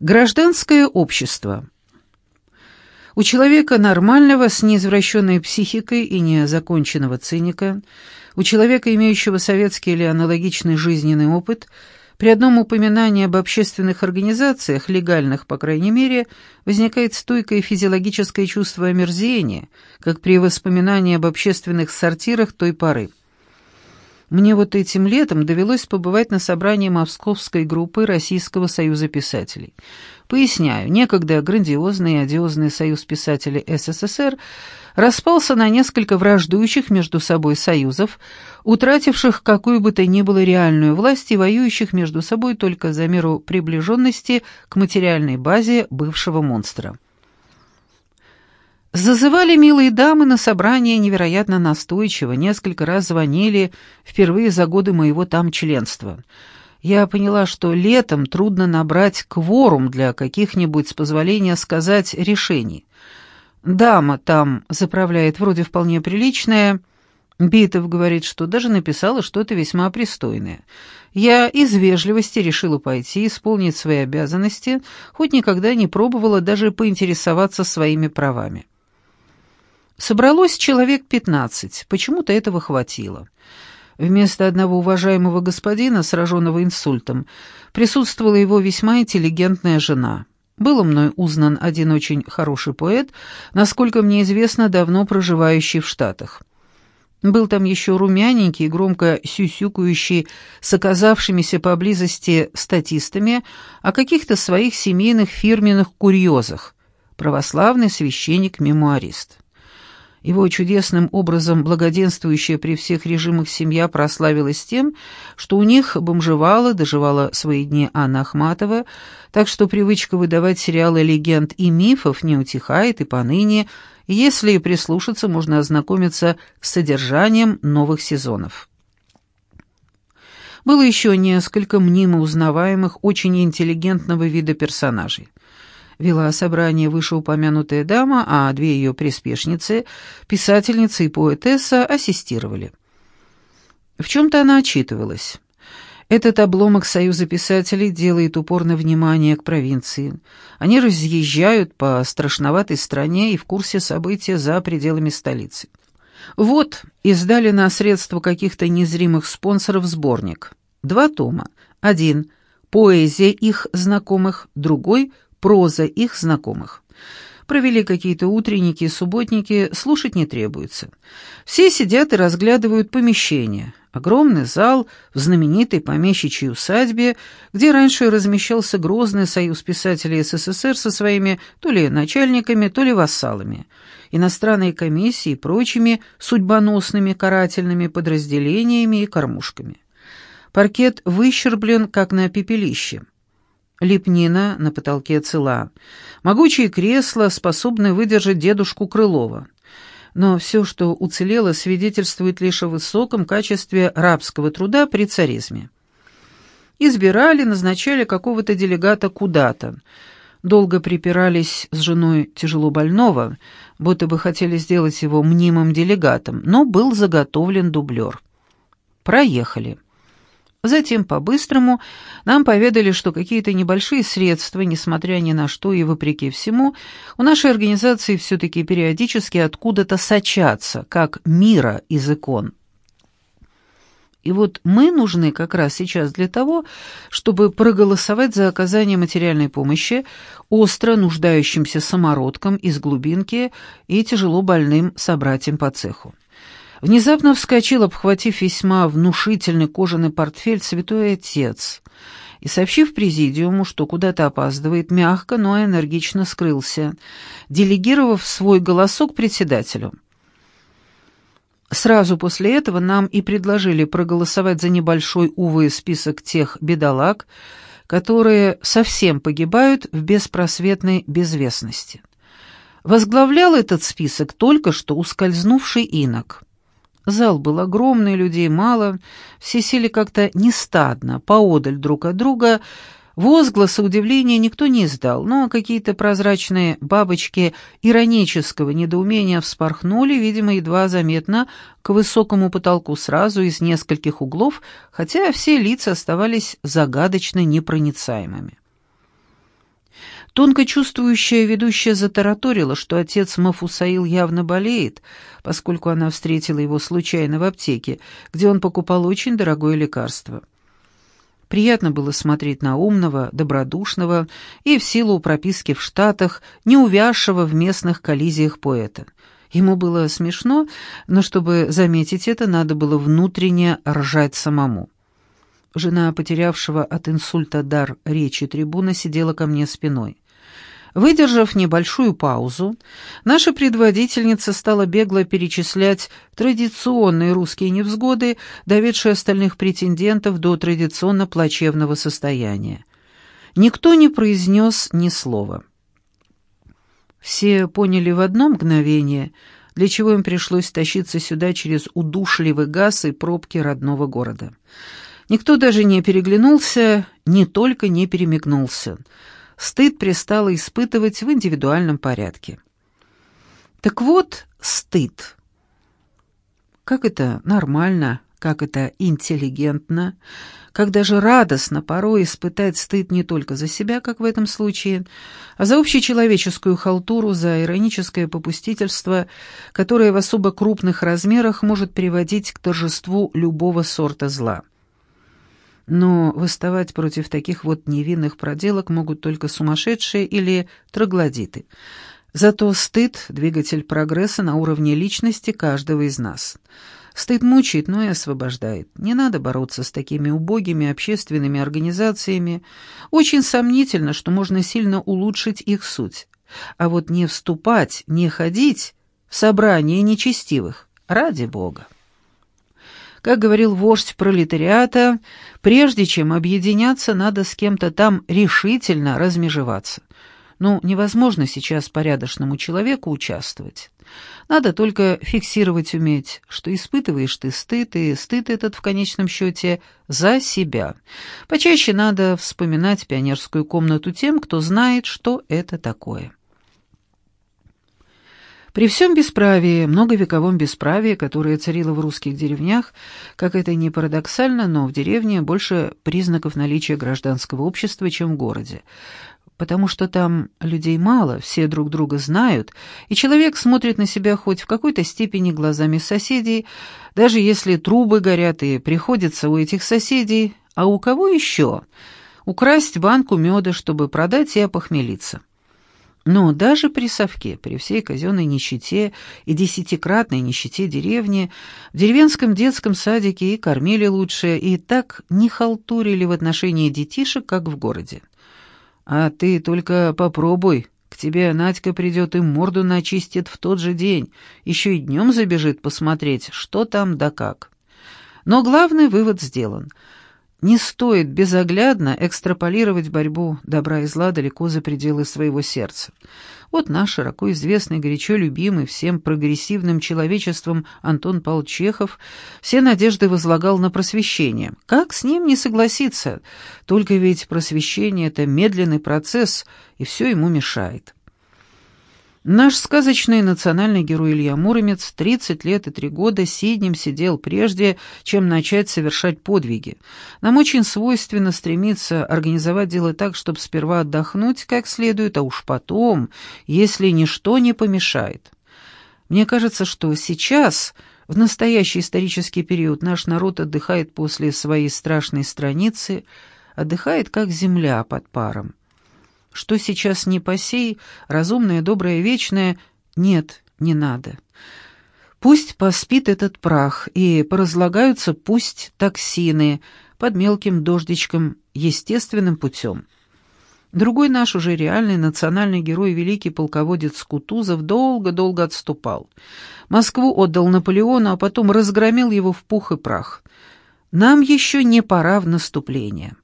Гражданское общество. У человека нормального, с неизвращенной психикой и незаконченного циника, у человека, имеющего советский или аналогичный жизненный опыт, при одном упоминании об общественных организациях, легальных, по крайней мере, возникает стойкое физиологическое чувство омерзения, как при воспоминании об общественных сортирах той поры. Мне вот этим летом довелось побывать на собрании московской группы Российского союза писателей. Поясняю, некогда грандиозный и одиозный союз писателей СССР распался на несколько враждующих между собой союзов, утративших какую бы то ни было реальную власть и воюющих между собой только за меру приближенности к материальной базе бывшего монстра. Зазывали милые дамы на собрание невероятно настойчиво, несколько раз звонили впервые за годы моего там членства. Я поняла, что летом трудно набрать кворум для каких-нибудь, с позволения сказать, решений. Дама там заправляет вроде вполне приличная. Битов говорит, что даже написала что-то весьма пристойное. Я из вежливости решила пойти, исполнить свои обязанности, хоть никогда не пробовала даже поинтересоваться своими правами. Собралось человек 15, почему-то этого хватило. Вместо одного уважаемого господина, сраженного инсультом, присутствовала его весьма интеллигентная жена. Был мной узнан один очень хороший поэт, насколько мне известно, давно проживающий в Штатах. Был там еще румяненький, громко сюсюкающий с оказавшимися поблизости статистами о каких-то своих семейных фирменных курьезах, православный священник-мемуарист. Его чудесным образом благоденствующая при всех режимах семья прославилась тем, что у них бомжевала, доживала свои дни Анна Ахматова, так что привычка выдавать сериалы легенд и мифов не утихает и поныне, и если прислушаться, можно ознакомиться с содержанием новых сезонов. Было еще несколько мнимо узнаваемых, очень интеллигентного вида персонажей. Вела собрание вышеупомянутая дама, а две ее приспешницы, писательница и поэтесса, ассистировали. В чем-то она отчитывалась. Этот обломок Союза писателей делает упор на внимание к провинции. Они разъезжают по страшноватой стране и в курсе событий за пределами столицы. Вот, издали на средства каких-то незримых спонсоров сборник. 2 тома. Один — поэзия их знакомых, другой — проза их знакомых. Провели какие-то утренники и субботники, слушать не требуется. Все сидят и разглядывают помещение. Огромный зал в знаменитой помещичьей усадьбе, где раньше размещался Грозный союз писателей СССР со своими то ли начальниками, то ли вассалами, иностранные комиссии и прочими судьбоносными карательными подразделениями и кормушками. Паркет выщерблен, как на пепелище. Лепнина на потолке цела. Могучие кресла, способные выдержать дедушку Крылова. Но все, что уцелело, свидетельствует лишь о высоком качестве рабского труда при царизме. Избирали, назначали какого-то делегата куда-то. Долго припирались с женой тяжело больного, будто бы хотели сделать его мнимым делегатом, но был заготовлен дублер. Проехали. Затем, по-быстрому, нам поведали, что какие-то небольшие средства, несмотря ни на что и вопреки всему, у нашей организации все-таки периодически откуда-то сочатся, как мира из икон. И вот мы нужны как раз сейчас для того, чтобы проголосовать за оказание материальной помощи остро нуждающимся самородкам из глубинки и тяжело больным собратьям по цеху. Внезапно вскочил, обхватив весьма внушительный кожаный портфель, святой отец, и, сообщив президиуму, что куда-то опаздывает, мягко, но энергично скрылся, делегировав свой голосок председателю. Сразу после этого нам и предложили проголосовать за небольшой, увы, список тех бедолаг, которые совсем погибают в беспросветной безвестности. Возглавлял этот список только что ускользнувший инок. Зал был огромный, людей мало, все сели как-то нестадно, поодаль друг от друга. Возгласа удивления никто не издал, но какие-то прозрачные бабочки иронического недоумения вспорхнули, видимо, едва заметно, к высокому потолку сразу из нескольких углов, хотя все лица оставались загадочно непроницаемыми. Тонко чувствующая ведущая затараторила, что отец Мафусаил явно болеет, поскольку она встретила его случайно в аптеке, где он покупал очень дорогое лекарство. Приятно было смотреть на умного, добродушного и, в силу прописки в Штатах, не увязшего в местных коллизиях поэта. Ему было смешно, но чтобы заметить это, надо было внутренне ржать самому. Жена потерявшего от инсульта дар речи трибуна сидела ко мне спиной. Выдержав небольшую паузу, наша предводительница стала бегло перечислять традиционные русские невзгоды, доведшие остальных претендентов до традиционно плачевного состояния. Никто не произнес ни слова. Все поняли в одно мгновение, для чего им пришлось тащиться сюда через удушливый газ и пробки родного города. Никто даже не переглянулся, не только не перемигнулся. Стыд пристало испытывать в индивидуальном порядке. Так вот, стыд. Как это нормально, как это интеллигентно, как даже радостно порой испытать стыд не только за себя, как в этом случае, а за общечеловеческую халтуру, за ироническое попустительство, которое в особо крупных размерах может приводить к торжеству любого сорта зла. Но восставать против таких вот невинных проделок могут только сумасшедшие или троглодиты. Зато стыд — двигатель прогресса на уровне личности каждого из нас. Стыд мучает, но и освобождает. Не надо бороться с такими убогими общественными организациями. Очень сомнительно, что можно сильно улучшить их суть. А вот не вступать, не ходить в собрания нечестивых, ради Бога. Как говорил вождь пролетариата, прежде чем объединяться, надо с кем-то там решительно размежеваться. Ну, невозможно сейчас порядочному человеку участвовать. Надо только фиксировать уметь, что испытываешь ты стыд, и стыд этот в конечном счете за себя. Почаще надо вспоминать пионерскую комнату тем, кто знает, что это такое. При всем бесправии, многовековом бесправии, которое царило в русских деревнях, как это ни парадоксально, но в деревне больше признаков наличия гражданского общества, чем в городе. Потому что там людей мало, все друг друга знают, и человек смотрит на себя хоть в какой-то степени глазами соседей, даже если трубы горят и приходится у этих соседей, а у кого еще? Украсть банку меда, чтобы продать и опохмелиться. Но даже при совке, при всей казенной нищете и десятикратной нищете деревни, в деревенском детском садике и кормили лучше, и так не халтурили в отношении детишек, как в городе. А ты только попробуй, к тебе Надька придет и морду начистит в тот же день, еще и днем забежит посмотреть, что там да как. Но главный вывод сделан. Не стоит безоглядно экстраполировать борьбу добра и зла далеко за пределы своего сердца. Вот наш широко известный, горячо любимый всем прогрессивным человечеством Антон Павлович Чехов все надежды возлагал на просвещение. Как с ним не согласиться? Только ведь просвещение — это медленный процесс, и все ему мешает. Наш сказочный национальный герой Илья Муромец 30 лет и 3 года сиднем сидел прежде, чем начать совершать подвиги. Нам очень свойственно стремиться организовать дело так, чтобы сперва отдохнуть как следует, а уж потом, если ничто не помешает. Мне кажется, что сейчас, в настоящий исторический период, наш народ отдыхает после своей страшной страницы, отдыхает как земля под паром. Что сейчас не посей, разумное, доброе, вечное, нет, не надо. Пусть поспит этот прах, и поразлагаются пусть токсины под мелким дождичком естественным путем. Другой наш уже реальный национальный герой, великий полководец Кутузов, долго-долго отступал. Москву отдал Наполеону, а потом разгромил его в пух и прах. Нам еще не пора в наступление.